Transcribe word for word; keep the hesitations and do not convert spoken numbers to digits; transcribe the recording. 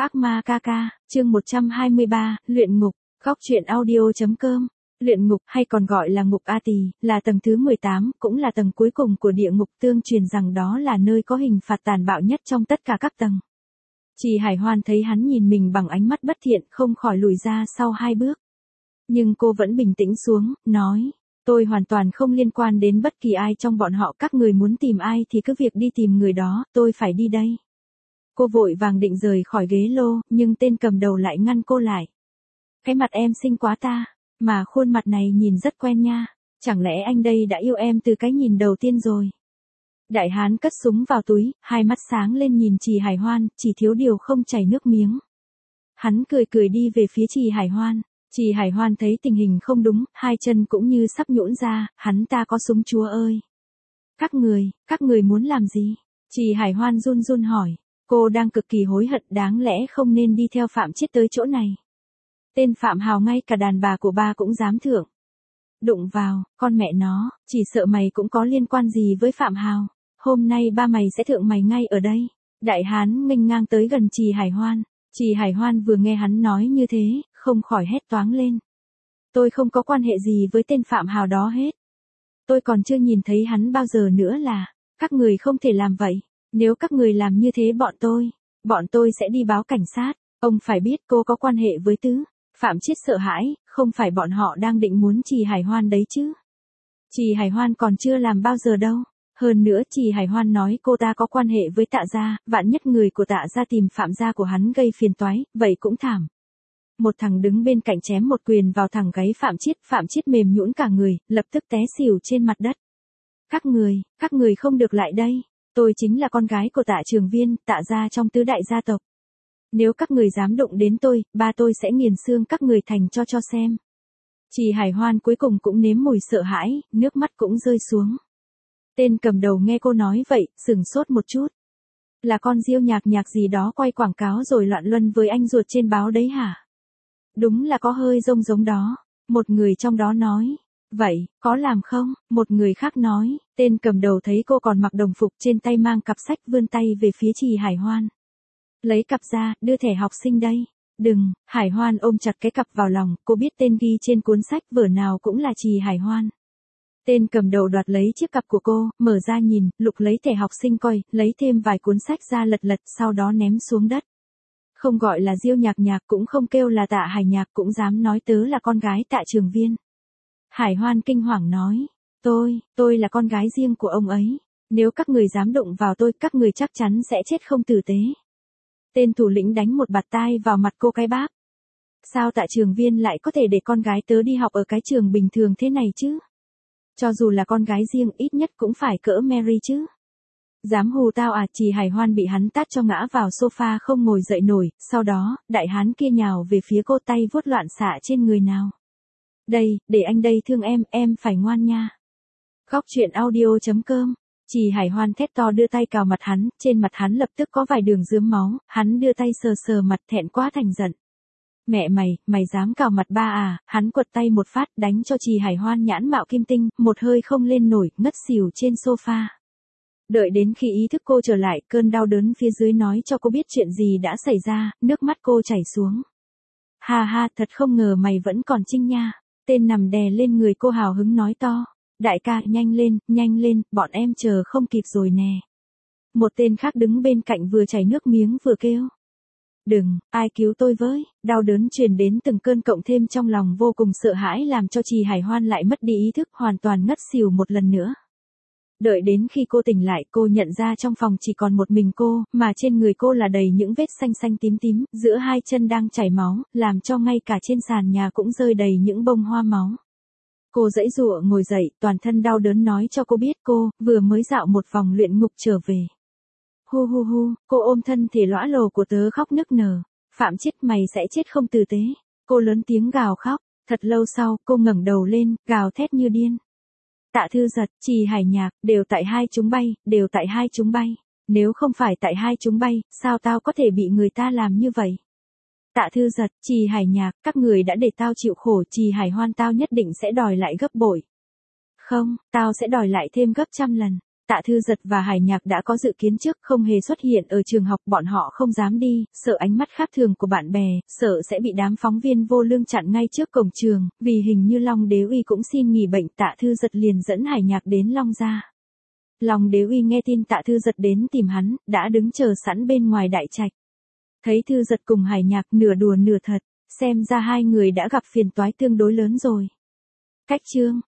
Ác ma ca ca, chương một trăm hai mươi ba, luyện ngục, góc truyện audio.com. Luyện ngục hay còn gọi là ngục A Tỳ, là tầng thứ mười tám, cũng là tầng cuối cùng của địa ngục, tương truyền rằng đó là nơi có hình phạt tàn bạo nhất trong tất cả các tầng. Trì Hải Hoan thấy hắn nhìn mình bằng ánh mắt bất thiện, không khỏi lùi ra sau hai bước. Nhưng cô vẫn bình tĩnh xuống, nói, tôi hoàn toàn không liên quan đến bất kỳ ai trong bọn họ, các người muốn tìm ai thì cứ việc đi tìm người đó, tôi phải đi đây. Cô vội vàng định rời khỏi ghế lô, nhưng tên cầm đầu lại ngăn cô lại. Cái mặt em xinh quá ta, mà khuôn mặt này nhìn rất quen nha, chẳng lẽ anh đây đã yêu em từ cái nhìn đầu tiên rồi? Đại hán cất súng vào túi, hai mắt sáng lên nhìn Trì Hải Hoan, chỉ thiếu điều không chảy nước miếng. Hắn cười cười đi về phía Trì Hải Hoan. Trì Hải Hoan thấy tình hình không đúng, hai chân cũng như sắp nhũn ra, hắn ta có súng chúa ơi. Các người, các người muốn làm gì? Trì Hải Hoan run run hỏi. Cô đang cực kỳ hối hận, đáng lẽ không nên đi theo Phạm Chiết tới chỗ này. Tên Phạm Hào ngay cả đàn bà của ba cũng dám thượng. Đụng vào, con mẹ nó, chỉ sợ mày cũng có liên quan gì với Phạm Hào. Hôm nay ba mày sẽ thượng mày ngay ở đây. Đại hán nghênh ngang tới gần Trì Hải Hoan. Trì Hải Hoan vừa nghe hắn nói như thế, không khỏi hét toáng lên. Tôi không có quan hệ gì với tên Phạm Hào đó hết. Tôi còn chưa nhìn thấy hắn bao giờ nữa là, các người không thể làm vậy. Nếu các người làm như thế bọn tôi, bọn tôi sẽ đi báo cảnh sát. Ông phải biết cô có quan hệ với Tứ. Phạm Chiết sợ hãi, không phải bọn họ đang định muốn Trì Hải Hoan đấy chứ. Trì Hải Hoan còn chưa làm bao giờ đâu. Hơn nữa Trì Hải Hoan nói cô ta có quan hệ với Tạ gia, vạn nhất người của Tạ gia tìm Phạm gia của hắn gây phiền toái, vậy cũng thảm. Một thằng đứng bên cạnh chém một quyền vào thẳng gáy Phạm Chiết, Phạm Chiết mềm nhũn cả người, lập tức té xỉu trên mặt đất. Các người, các người không được lại đây. Tôi chính là con gái của Tạ Trường Viên, Tạ gia trong tứ đại gia tộc. Nếu các người dám đụng đến tôi, ba tôi sẽ nghiền xương các người thành cho cho xem. Trì Hải Hoan cuối cùng cũng nếm mùi sợ hãi, nước mắt cũng rơi xuống. Tên cầm đầu nghe cô nói vậy, sửng sốt một chút. Là con Diêu Nhạc Nhạc gì đó quay quảng cáo rồi loạn luân với anh ruột trên báo đấy hả? Đúng là có hơi giống giống đó. Một người trong đó nói. Vậy, có làm không? Một người khác nói. Tên cầm đầu thấy cô còn mặc đồng phục, trên tay mang cặp sách, vươn tay về phía Trì Hải Hoan. Lấy cặp ra, đưa thẻ học sinh đây. Đừng, Hải Hoan ôm chặt cái cặp vào lòng, cô biết tên ghi trên cuốn sách vở nào cũng là Trì Hải Hoan. Tên cầm đầu đoạt lấy chiếc cặp của cô, mở ra nhìn, lục lấy thẻ học sinh coi, lấy thêm vài cuốn sách ra lật lật, sau đó ném xuống đất. Không gọi là Diêu Nhạc Nhạc, cũng không kêu là Tạ Hải Nhạc, cũng dám nói tớ là con gái Tạ Trường Viên. Hải Hoan kinh hoàng nói, tôi, tôi là con gái riêng của ông ấy. Nếu các người dám đụng vào tôi, các người chắc chắn sẽ chết không tử tế. Tên thủ lĩnh đánh một bạt tai vào mặt cô cái báp. Sao Tạ Trường Viên lại có thể để con gái tớ đi học ở cái trường bình thường thế này chứ? Cho dù là con gái riêng, ít nhất cũng phải cỡ Mary chứ. Dám hù tao à? Trì Hải Hoan bị hắn tát cho ngã vào sofa không ngồi dậy nổi, sau đó, đại hán kia nhào về phía cô, tay vuốt loạn xạ trên người nào. Đây, để anh đây thương em, em phải ngoan nha. Góc truyện audio.com. Trì Hải Hoan thét to đưa tay cào mặt hắn, trên mặt hắn lập tức có vài đường rướm máu, hắn đưa tay sờ sờ mặt, thẹn quá thành giận. Mẹ mày, mày dám cào mặt ba à? Hắn quật tay một phát đánh cho Trì Hải Hoan nhãn mạo kim tinh, một hơi không lên nổi, ngất xỉu trên sofa. Đợi đến khi ý thức cô trở lại, cơn đau đớn phía dưới nói cho cô biết chuyện gì đã xảy ra, nước mắt cô chảy xuống. Ha ha, thật không ngờ mày vẫn còn trinh nha. Tên nằm đè lên người cô hào hứng nói to. Đại ca, nhanh lên, nhanh lên, bọn em chờ không kịp rồi nè. Một tên khác đứng bên cạnh vừa chảy nước miếng vừa kêu. Đừng, ai cứu tôi với, đau đớn truyền đến từng cơn, cộng thêm trong lòng vô cùng sợ hãi làm cho Trì Hải Hoan lại mất đi ý thức, hoàn toàn ngất xỉu một lần nữa. Đợi đến khi cô tỉnh lại, cô nhận ra trong phòng chỉ còn một mình cô, mà trên người cô là đầy những vết xanh xanh tím tím, giữa hai chân đang chảy máu, làm cho ngay cả trên sàn nhà cũng rơi đầy những bông hoa máu. Cô giãy giụa ngồi dậy, toàn thân đau đớn nói cho cô biết cô vừa mới dạo một vòng luyện ngục trở về. Hu hu hu, cô ôm thân thể lõa lồ của tớ khóc nức nở. Phạm Chiết, mày sẽ chết không tử tế. Cô lớn tiếng gào khóc. Thật lâu sau, cô ngẩng đầu lên, gào thét như điên. Tạ Thư Giật, Trì Hải Nhạc, đều tại hai chúng bay, đều tại hai chúng bay. Nếu không phải tại hai chúng bay, sao tao có thể bị người ta làm như vậy? Tạ Thư Giật, Trì Hải Nhạc, các người đã để tao chịu khổ, Trì Hải Hoan, tao nhất định sẽ đòi lại gấp bội. Không, tao sẽ đòi lại thêm gấp trăm lần. Tạ Thư Giật và Hải Nhạc đã có dự kiến trước, không hề xuất hiện ở trường học, bọn họ không dám đi, sợ ánh mắt khác thường của bạn bè, sợ sẽ bị đám phóng viên vô lương chặn ngay trước cổng trường, vì hình như Long Đế Uy cũng xin nghỉ bệnh. Tạ Thư Giật liền dẫn Hải Nhạc đến Long gia. Long Đế Uy nghe tin Tạ Thư Giật đến tìm hắn, đã đứng chờ sẵn bên ngoài đại trạch. Thấy Thư Giật cùng Hải Nhạc nửa đùa nửa thật, xem ra hai người đã gặp phiền toái tương đối lớn rồi. Cách chương